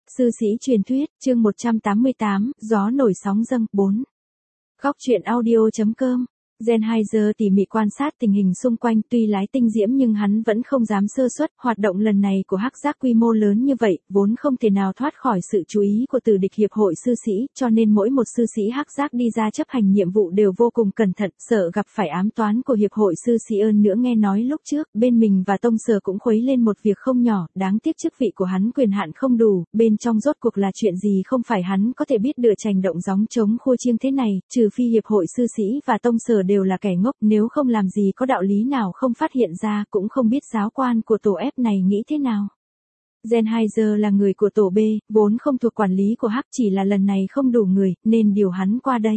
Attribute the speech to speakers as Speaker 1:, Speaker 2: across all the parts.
Speaker 1: Sư sĩ truyền thuyết, chương 188, gió nổi sóng dâng, 4. Góc truyện audio.com. Sennheiser tỉ mỉ quan sát tình hình xung quanh, tuy lái tinh diễm nhưng hắn vẫn không dám sơ suất. Hoạt động lần này của hắc giác quy mô lớn như vậy, vốn không thể nào thoát khỏi sự chú ý của từ địch hiệp hội sư sĩ, cho nên mỗi một sư sĩ hắc giác đi ra chấp hành nhiệm vụ đều vô cùng cẩn thận, sợ gặp phải ám toán của hiệp hội sư sĩ. Ơn nữa nghe nói lúc trước, bên mình và tông sở cũng khuấy lên một việc không nhỏ, đáng tiếc chức vị của hắn quyền hạn không đủ, bên trong rốt cuộc là chuyện gì không phải hắn có thể biết được. Chành động gióng trống khua chiêng thế này, trừ phi hiệp hội sư sĩ và tông sở đều là kẻ ngốc, nếu không làm gì có đạo lý nào không phát hiện ra, cũng không biết giáo quan của tổ F này nghĩ thế nào. Sennheiser là người của tổ B, vốn không thuộc quản lý của Hắc, chỉ là lần này không đủ người, nên điều hắn qua đây.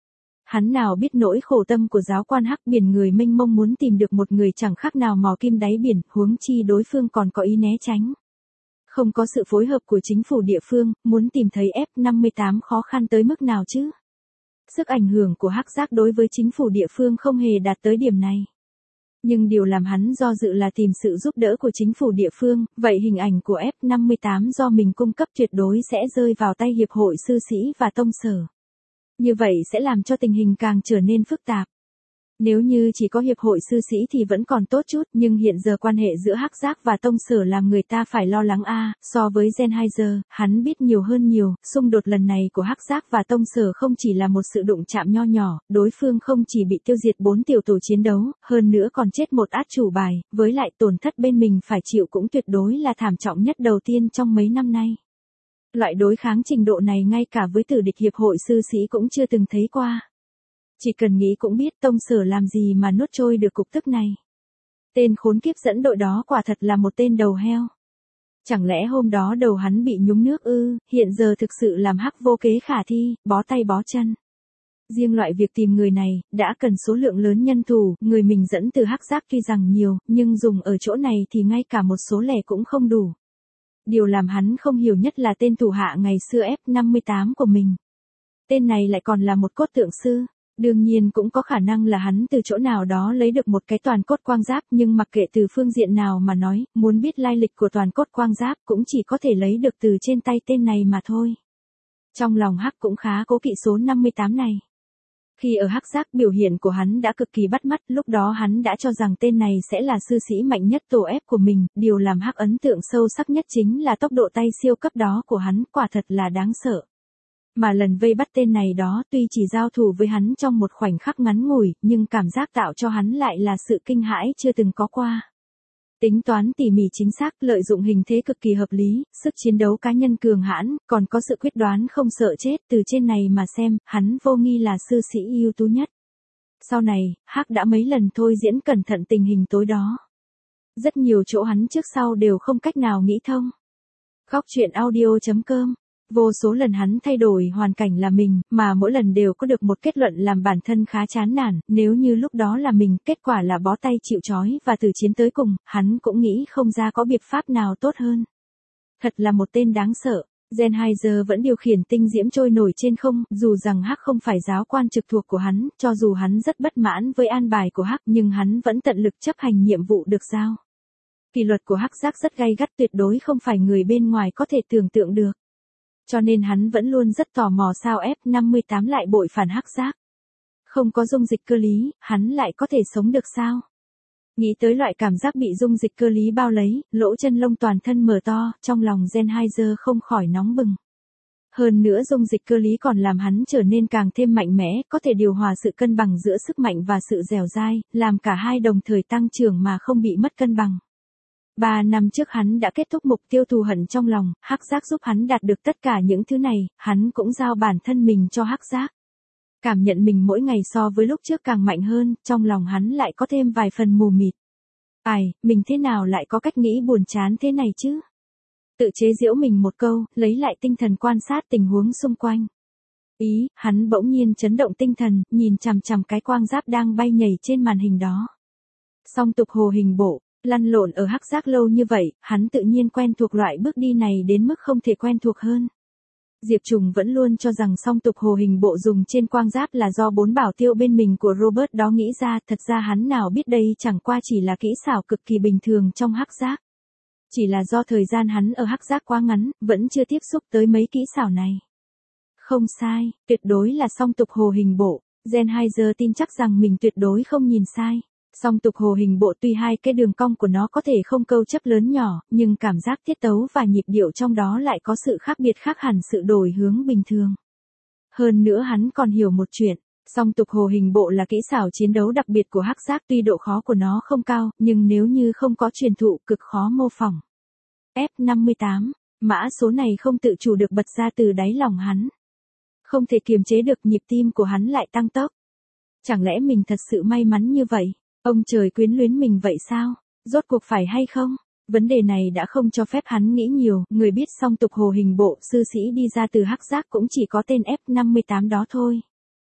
Speaker 1: Hắn nào biết nỗi khổ tâm của giáo quan Hắc, biển người mênh mông muốn tìm được một người chẳng khác nào mò kim đáy biển, huống chi đối phương còn có ý né tránh. Không có sự phối hợp của chính phủ địa phương, muốn tìm thấy F-58 khó khăn tới mức nào chứ? Sức ảnh hưởng của hắc giác đối với chính phủ địa phương không hề đạt tới điểm này. Nhưng điều làm hắn do dự là tìm sự giúp đỡ của chính phủ địa phương, vậy hình ảnh của F-58 do mình cung cấp tuyệt đối sẽ rơi vào tay hiệp hội sư sĩ và tông sở. Như vậy sẽ làm cho tình hình càng trở nên phức tạp. Nếu như chỉ có hiệp hội sư sĩ thì vẫn còn tốt chút, nhưng hiện giờ quan hệ giữa hắc giác và tông sở làm người ta phải lo lắng so với Sennheiser, hắn biết nhiều hơn nhiều. Xung đột lần này của hắc giác và tông sở không chỉ là một sự đụng chạm nho nhỏ, đối phương không chỉ bị tiêu diệt 4 tiểu tổ chiến đấu, hơn nữa còn chết một át chủ bài, với lại tổn thất bên mình phải chịu cũng tuyệt đối là thảm trọng nhất đầu tiên trong mấy năm nay. Loại đối kháng trình độ này ngay cả với tử địch hiệp hội sư sĩ cũng chưa từng thấy qua. Chỉ cần nghĩ cũng biết tông sở làm gì mà nuốt trôi được cục tức này. Tên khốn kiếp dẫn đội đó quả thật là một tên đầu heo. Chẳng lẽ hôm đó đầu hắn bị nhúng nước ư, hiện giờ thực sự làm hắc vô kế khả thi, bó tay bó chân. Riêng loại việc tìm người này, đã cần số lượng lớn nhân thủ, người mình dẫn từ hắc giác tuy rằng nhiều, nhưng dùng ở chỗ này thì ngay cả một số lẻ cũng không đủ. Điều làm hắn không hiểu nhất là tên thủ hạ ngày xưa F-58 của mình. Tên này lại còn là một cốt tượng sư. Đương nhiên cũng có khả năng là hắn từ chỗ nào đó lấy được một cái toàn cốt quang giáp, nhưng mặc kệ từ phương diện nào mà nói, muốn biết lai lịch của toàn cốt quang giáp cũng chỉ có thể lấy được từ trên tay tên này mà thôi. Trong lòng Hắc cũng khá cố kỵ số 58 này. Khi ở hắc giác biểu hiện của hắn đã cực kỳ bắt mắt, lúc đó hắn đã cho rằng tên này sẽ là sư sĩ mạnh nhất tổ F của mình, điều làm Hắc ấn tượng sâu sắc nhất chính là tốc độ tay siêu cấp đó của hắn, quả thật là đáng sợ. Mà lần vây bắt tên này đó tuy chỉ giao thủ với hắn trong một khoảnh khắc ngắn ngủi, nhưng cảm giác tạo cho hắn lại là sự kinh hãi chưa từng có qua. Tính toán tỉ mỉ chính xác, lợi dụng hình thế cực kỳ hợp lý, sức chiến đấu cá nhân cường hãn, còn có sự quyết đoán không sợ chết, từ trên này mà xem, hắn vô nghi là sư sĩ ưu tú nhất. Sau này, Hắc đã mấy lần thôi diễn cẩn thận tình hình tối đó. Rất nhiều chỗ hắn trước sau đều không cách nào nghĩ thông. Góc truyện audio.com. Vô số lần hắn thay đổi hoàn cảnh là mình, mà mỗi lần đều có được một kết luận làm bản thân khá chán nản, nếu như lúc đó là mình, kết quả là bó tay chịu trói và từ chiến tới cùng, hắn cũng nghĩ không ra có biện pháp nào tốt hơn. Thật là một tên đáng sợ. Sennheiser vẫn điều khiển tinh diễm trôi nổi trên không, dù rằng Hắc không phải giáo quan trực thuộc của hắn, cho dù hắn rất bất mãn với an bài của Hắc nhưng hắn vẫn tận lực chấp hành nhiệm vụ được giao. Kỷ luật của hắc giác rất gay gắt, tuyệt đối không phải người bên ngoài có thể tưởng tượng được. Cho nên hắn vẫn luôn rất tò mò sao F-58 lại bội phản hắc giác. Không có dung dịch cơ lý, hắn lại có thể sống được sao? Nghĩ tới loại cảm giác bị dung dịch cơ lý bao lấy, lỗ chân lông toàn thân mở to, trong lòng Sennheiser không khỏi nóng bừng. Hơn nữa dung dịch cơ lý còn làm hắn trở nên càng thêm mạnh mẽ, có thể điều hòa sự cân bằng giữa sức mạnh và sự dẻo dai, làm cả hai đồng thời tăng trưởng mà không bị mất cân bằng. 3 năm trước hắn đã kết thúc mục tiêu thù hận trong lòng, hắc giác giúp hắn đạt được tất cả những thứ này, hắn cũng giao bản thân mình cho hắc giác. Cảm nhận mình mỗi ngày so với lúc trước càng mạnh hơn, trong lòng hắn lại có thêm vài phần mù mịt. Mình thế nào lại có cách nghĩ buồn chán thế này chứ? Tự chế giễu mình một câu, lấy lại tinh thần quan sát tình huống xung quanh. Hắn bỗng nhiên chấn động tinh thần, nhìn chằm chằm cái quang giáp đang bay nhảy trên màn hình đó. Song tục hồ hình bộ. Lăn lộn ở hắc giác lâu như vậy, hắn tự nhiên quen thuộc loại bước đi này đến mức không thể quen thuộc hơn. Diệp Trùng vẫn luôn cho rằng song tục hồ hình bộ dùng trên quang giáp là do 4 bảo tiêu bên mình của Robert đó nghĩ ra, thật ra hắn nào biết đây chẳng qua chỉ là kỹ xảo cực kỳ bình thường trong hắc giác. Chỉ là do thời gian hắn ở hắc giác quá ngắn, vẫn chưa tiếp xúc tới mấy kỹ xảo này. Không sai, tuyệt đối là song tục hồ hình bộ. Sennheiser tin chắc rằng mình tuyệt đối không nhìn sai. Song tục hồ hình bộ tuy hai cái đường cong của nó có thể không câu chấp lớn nhỏ, nhưng cảm giác tiết tấu và nhịp điệu trong đó lại có sự khác biệt khác hẳn sự đổi hướng bình thường. Hơn nữa hắn còn hiểu một chuyện, song tục hồ hình bộ là kỹ xảo chiến đấu đặc biệt của hắc giác, tuy độ khó của nó không cao, nhưng nếu như không có truyền thụ cực khó mô phỏng. F58, mã số này không tự chủ được bật ra từ đáy lòng hắn. Không thể kiềm chế được, nhịp tim của hắn lại tăng tốc. Chẳng lẽ mình thật sự may mắn như vậy? Ông trời quyến luyến mình vậy sao? Rốt cuộc phải hay không? Vấn đề này đã không cho phép hắn nghĩ nhiều, người biết song tục hồ hình bộ sư sĩ đi ra từ hắc giác cũng chỉ có tên F58 đó thôi.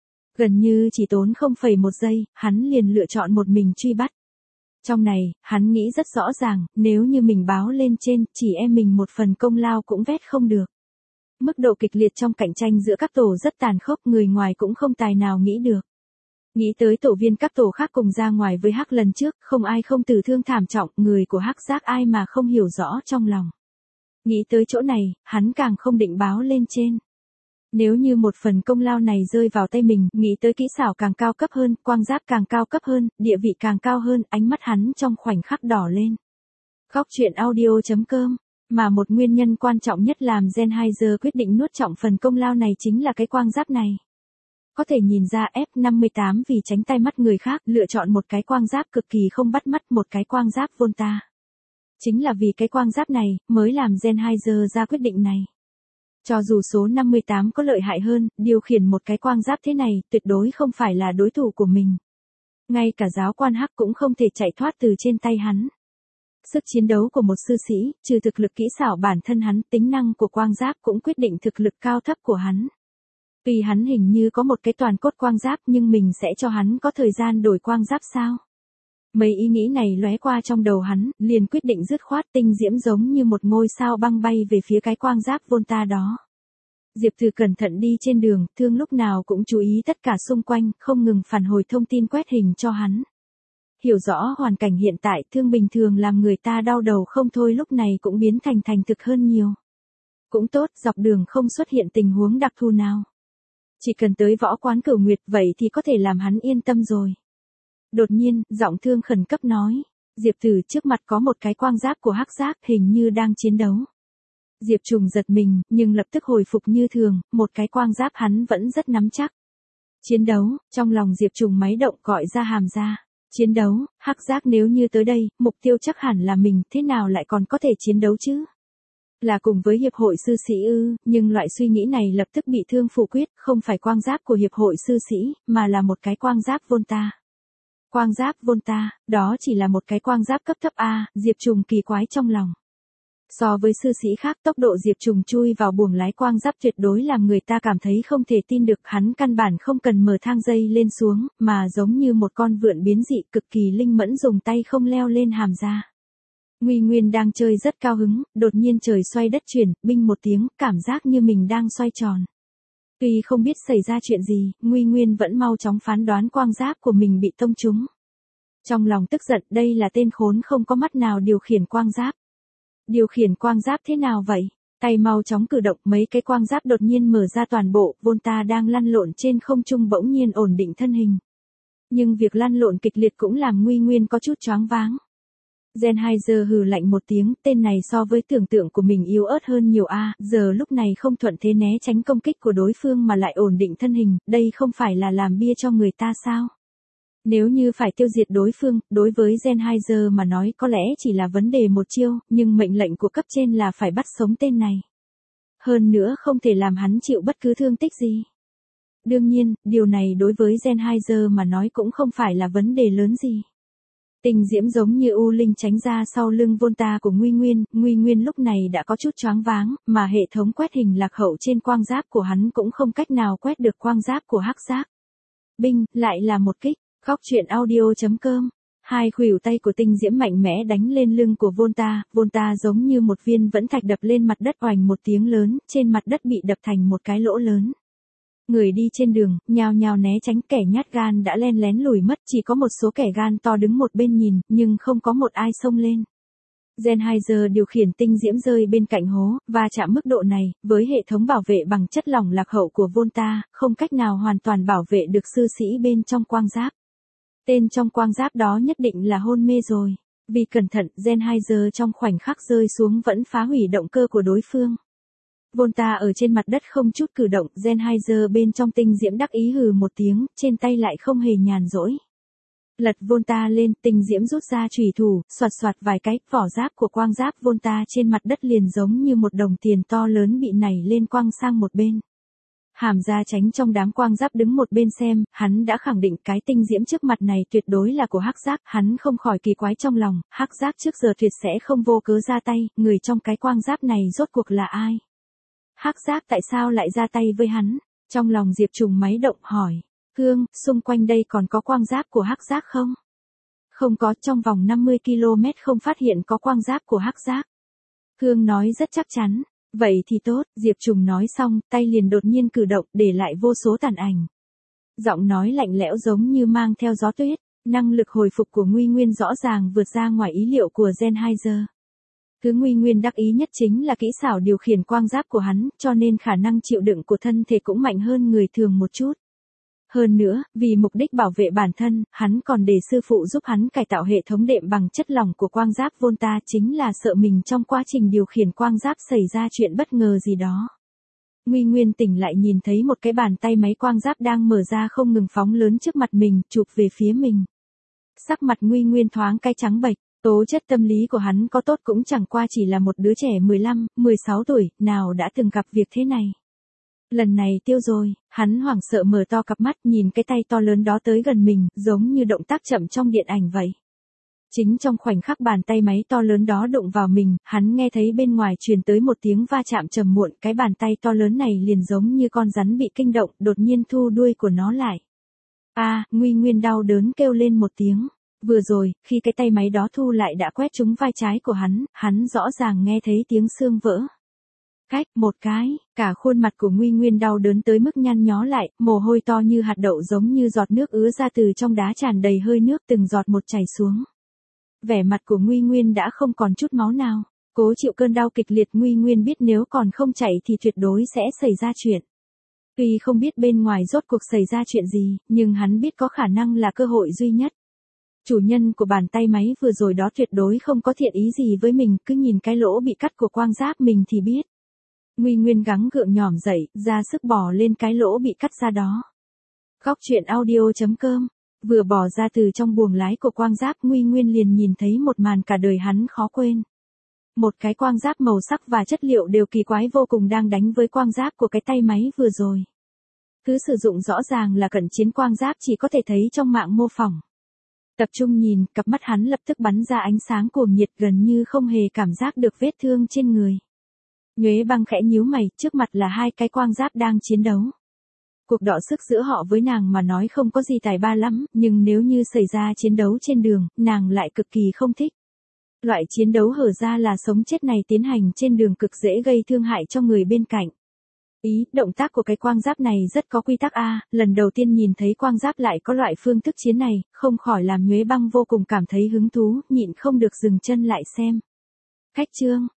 Speaker 1: Gần như chỉ tốn 0,1 giây, hắn liền lựa chọn một mình truy bắt. Trong này, hắn nghĩ rất rõ ràng, nếu như mình báo lên trên, chỉ e mình một phần công lao cũng vét không được. Mức độ kịch liệt trong cạnh tranh giữa các tổ rất tàn khốc, người ngoài cũng không tài nào nghĩ được. Nghĩ tới tổ viên các tổ khác cùng ra ngoài với hắc lần trước, không ai không tử thương thảm trọng, người của hắc giác ai mà không hiểu rõ trong lòng. Nghĩ tới chỗ này, hắn càng không định báo lên trên. Nếu như một phần công lao này rơi vào tay mình, nghĩ tới kỹ xảo càng cao cấp hơn, quang giáp càng cao cấp hơn, địa vị càng cao hơn, ánh mắt hắn trong khoảnh khắc đỏ lên. Góc truyện audio.com. Mà một nguyên nhân quan trọng nhất làm Sennheiser quyết định nuốt trọn phần công lao này chính là cái quang giáp này. Có thể nhìn ra F58 vì tránh tai mắt người khác lựa chọn một cái quang giáp cực kỳ không bắt mắt, một cái quang giáp Volta. Chính là vì cái quang giáp này mới làm Sennheiser ra quyết định này. Cho dù số 58 có lợi hại hơn, điều khiển một cái quang giáp thế này tuyệt đối không phải là đối thủ của mình. Ngay cả giáo quan hắc cũng không thể chạy thoát từ trên tay hắn. Sức chiến đấu của một sư sĩ, trừ thực lực kỹ xảo bản thân hắn, tính năng của quang giáp cũng quyết định thực lực cao thấp của hắn. Tuy hắn hình như có một cái toàn cốt quang giáp nhưng mình sẽ cho hắn có thời gian đổi quang giáp sao? Mấy ý nghĩ này lóe qua trong đầu hắn, liền quyết định dứt khoát, tinh diễm giống như một ngôi sao băng bay về phía cái quang giáp Volta đó. Diệp Từ cẩn thận đi trên đường, Thương lúc nào cũng chú ý tất cả xung quanh, không ngừng phản hồi thông tin quét hình cho hắn. Hiểu rõ hoàn cảnh hiện tại, Thương bình thường làm người ta đau đầu không thôi lúc này cũng biến thành thành thực hơn nhiều. Cũng tốt, dọc đường không xuất hiện tình huống đặc thù nào. Chỉ cần tới võ quán Cửu Nguyệt vậy thì có thể làm hắn yên tâm rồi. Đột nhiên, giọng Thương khẩn cấp nói. Diệp Tử, trước mặt có một cái quang giáp của hắc giác hình như đang chiến đấu. Diệp Trùng giật mình, nhưng lập tức hồi phục như thường, một cái quang giáp hắn vẫn rất nắm chắc. Chiến đấu, trong lòng Diệp Trùng máy động gọi ra hàm ra. Chiến đấu, hắc giác nếu như tới đây, mục tiêu chắc hẳn là mình, thế nào lại còn có thể chiến đấu chứ? Là cùng với hiệp hội sư sĩ ư, nhưng loại suy nghĩ này lập tức bị Thương phủ quyết, không phải quang giáp của hiệp hội sư sĩ, mà là một cái quang giáp Volta. Quang giáp Volta, đó chỉ là một cái quang giáp cấp thấp A, Diệp Trùng kỳ quái trong lòng. So với sư sĩ khác, tốc độ Diệp Trùng chui vào buồng lái quang giáp tuyệt đối làm người ta cảm thấy không thể tin được, hắn căn bản không cần mở thang dây lên xuống, mà giống như một con vượn biến dị cực kỳ linh mẫn dùng tay không leo lên hàm ra. Nguy Nguyên đang chơi rất cao hứng, đột nhiên trời xoay đất chuyển, binh một tiếng, cảm giác như mình đang xoay tròn. Tuy không biết xảy ra chuyện gì, Nguy Nguyên vẫn mau chóng phán đoán quang giáp của mình bị tông trúng. Trong lòng tức giận, đây là tên khốn không có mắt nào điều khiển quang giáp. Điều khiển quang giáp thế nào vậy? Tay mau chóng cử động, mấy cái quang giáp đột nhiên mở ra toàn bộ, Volta đang lăn lộn trên không trung bỗng nhiên ổn định thân hình. Nhưng việc lăn lộn kịch liệt cũng làm Nguy Nguyên có chút choáng váng. Sennheiser hừ lạnh một tiếng, tên này so với tưởng tượng của mình yếu ớt hơn nhiều a, giờ lúc này không thuận thế né tránh công kích của đối phương mà lại ổn định thân hình, đây không phải là làm bia cho người ta sao? Nếu như phải tiêu diệt đối phương, đối với Sennheiser mà nói có lẽ chỉ là vấn đề một chiêu, nhưng mệnh lệnh của cấp trên là phải bắt sống tên này. Hơn nữa không thể làm hắn chịu bất cứ thương tích gì. Đương nhiên, điều này đối với Sennheiser mà nói cũng không phải là vấn đề lớn gì. Tình diễm giống như u linh tránh ra sau lưng Volta của Nguy Nguyên lúc này đã có chút choáng váng, mà hệ thống quét hình lạc hậu trên quang giáp của hắn cũng không cách nào quét được quang giáp của hắc giác. Binh, lại là một kích, góc truyện audio.com. Hai khuỷu tay của tinh diễm mạnh mẽ đánh lên lưng của Volta giống như một viên vẫn thạch đập lên mặt đất oành một tiếng lớn, trên mặt đất bị đập thành một cái lỗ lớn. Người đi trên đường, nhao nhao né tránh, kẻ nhát gan đã len lén lùi mất, chỉ có một số kẻ gan to đứng một bên nhìn, nhưng không có một ai xông lên. Sennheiser điều khiển tinh diễm rơi bên cạnh hố, và chạm mức độ này, với hệ thống bảo vệ bằng chất lỏng lạc hậu của Volta, không cách nào hoàn toàn bảo vệ được sư sĩ bên trong quang giáp. Tên trong quang giáp đó nhất định là hôn mê rồi. Vì cẩn thận, Sennheiser trong khoảnh khắc rơi xuống vẫn phá hủy động cơ của đối phương. Volta ở trên mặt đất không chút cử động, Sennheiser bên trong tinh diễm đắc ý hừ một tiếng, trên tay lại không hề nhàn rỗi. Lật Volta lên, tinh diễm rút ra chùy thủ, xoạt xoạt vài cái, vỏ giáp của quang giáp Volta trên mặt đất liền giống như một đồng tiền to lớn bị nảy lên quăng sang một bên. Hàm Gia Chánh trong đám quang giáp đứng một bên xem, hắn đã khẳng định cái tinh diễm trước mặt này tuyệt đối là của Hắc Giác, hắn không khỏi kỳ quái trong lòng, Hắc Giác trước giờ tuyệt sẽ không vô cớ ra tay, người trong cái quang giáp này rốt cuộc là ai? Hắc Giác tại sao lại ra tay với hắn? Trong lòng Diệp Trùng máy động hỏi, Cương, xung quanh đây còn có quang giáp của Hắc Giác không? Không có, trong vòng 50 km không phát hiện có quang giáp của Hắc Giác. Cương nói rất chắc chắn. Vậy thì tốt, Diệp Trùng nói xong, tay liền đột nhiên cử động, để lại vô số tàn ảnh. Giọng nói lạnh lẽo giống như mang theo gió tuyết, năng lực hồi phục của Nguy Nguyên rõ ràng vượt ra ngoài ý liệu của Sennheiser. Thứ Nguy Nguyên đắc ý nhất chính là kỹ xảo điều khiển quang giáp của hắn, cho nên khả năng chịu đựng của thân thể cũng mạnh hơn người thường một chút. Hơn nữa, vì mục đích bảo vệ bản thân, hắn còn để sư phụ giúp hắn cải tạo hệ thống đệm bằng chất lỏng của quang giáp Volta, chính là sợ mình trong quá trình điều khiển quang giáp xảy ra chuyện bất ngờ gì đó. Nguy Nguyên tỉnh lại nhìn thấy một cái bàn tay máy quang giáp đang mở ra không ngừng phóng lớn trước mặt mình, chụp về phía mình. Sắc mặt Nguy Nguyên thoáng cay trắng bệch, tố chất tâm lý của hắn có tốt cũng chẳng qua chỉ là một đứa trẻ 15, 16 tuổi, nào đã từng gặp việc thế này. Lần này tiêu rồi, hắn hoảng sợ mở to cặp mắt nhìn cái tay to lớn đó tới gần mình, giống như động tác chậm trong điện ảnh vậy. Chính trong khoảnh khắc bàn tay máy to lớn đó đụng vào mình, hắn nghe thấy bên ngoài truyền tới một tiếng va chạm trầm muộn, cái bàn tay to lớn này liền giống như con rắn bị kinh động, đột nhiên thu đuôi của nó lại. Nguy Nguyên đau đớn kêu lên một tiếng. Vừa rồi, khi cái tay máy đó thu lại đã quét trúng vai trái của hắn rõ ràng nghe thấy tiếng xương vỡ. Cách một cái, cả khuôn mặt của Nguy Nguyên đau đớn tới mức nhăn nhó lại, mồ hôi to như hạt đậu giống như giọt nước ứa ra từ trong đá tràn đầy hơi nước từng giọt một chảy xuống. Vẻ mặt của Nguy Nguyên đã không còn chút máu nào, cố chịu cơn đau kịch liệt. Nguy Nguyên biết nếu còn không chạy thì tuyệt đối sẽ xảy ra chuyện. Tuy không biết bên ngoài rốt cuộc xảy ra chuyện gì, nhưng hắn biết có khả năng là cơ hội duy nhất. Chủ nhân của bàn tay máy vừa rồi đó tuyệt đối không có thiện ý gì với mình, cứ nhìn cái lỗ bị cắt của quang giáp mình thì biết. Nguy Nguyên gắng gượng nhỏm dậy, ra sức bò lên cái lỗ bị cắt ra đó. Góc truyện audio.com. Vừa bò ra từ trong buồng lái của quang giáp, Nguy Nguyên liền nhìn thấy một màn cả đời hắn khó quên. Một cái quang giáp màu sắc và chất liệu đều kỳ quái vô cùng đang đánh với quang giáp của cái tay máy vừa rồi. Thứ sử dụng rõ ràng là cận chiến quang giáp chỉ có thể thấy trong mạng mô phỏng. Tập trung nhìn, cặp mắt hắn lập tức bắn ra ánh sáng cuồng nhiệt, gần như không hề cảm giác được vết thương trên người. Nhuế Băng khẽ nhíu mày, trước mặt là hai cái quang giáp đang chiến đấu. Cuộc đọ sức giữa họ với nàng mà nói không có gì tài ba lắm, nhưng nếu như xảy ra chiến đấu trên đường, nàng lại cực kỳ không thích. Loại chiến đấu hở ra là sống chết này tiến hành trên đường cực dễ gây thương hại cho người bên cạnh. Động tác của cái quang giáp này rất có quy tắc lần đầu tiên nhìn thấy quang giáp lại có loại phương thức chiến này, không khỏi làm Nhuế Băng vô cùng cảm thấy hứng thú, nhịn không được dừng chân lại xem. Cách chương